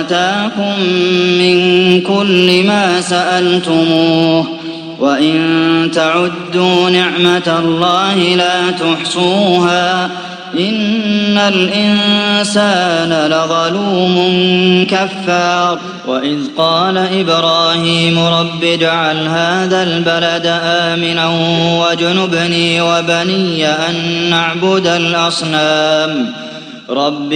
وآتاكم من كل ما سألتموه وإن تعدوا نعمة الله لا تحصوها إن الإنسان لظلوم كفار وإذ قال إبراهيم رب اجعل هذا البلد آمنا واجنبني وبني أن نعبد الأصنام رب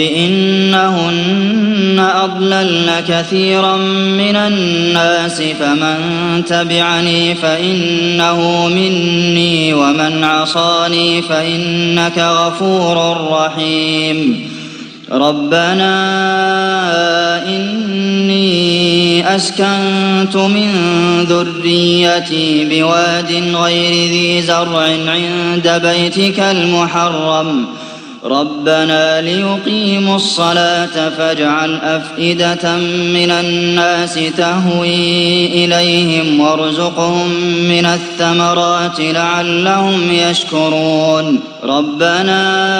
إنهن أضللن كثيرا من الناس فمن تبعني فإنه مني ومن عصاني فإنك غفور رحيم ربنا إني أسكنت من ذريتي بواد غير ذي زرع عند بيتك المحرم ربنا ليقيموا الصلاة فاجعل أفئدة من الناس تهوي إليهم وارزقهم من الثمرات لعلهم يشكرون ربنا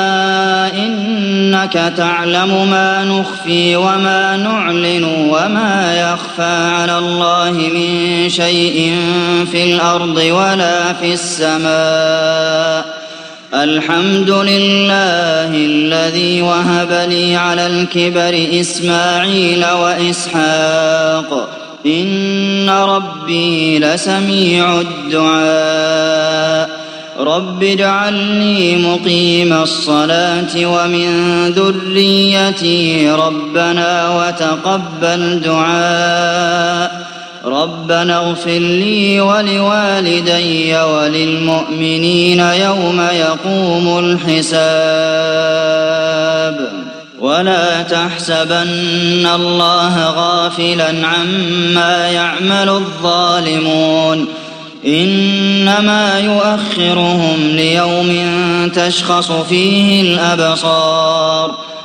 إنك تعلم ما نخفي وما نعلن وما يخفى على الله من شيء في الأرض ولا في السماء الحمد لله الذي وهب لي على الكبر إسماعيل وإسحاق إن ربي لسميع الدعاء رب اجعلني مقيم الصلاة ومن ذريتي ربنا وتقبل دعاء ربنا اغفر لي ولوالدي وللمؤمنين يوم يقوم الحساب ولا تحسبن الله غافلا عما يعمل الظالمون إنما يؤخرهم ليوم تشخص فيه الأبصار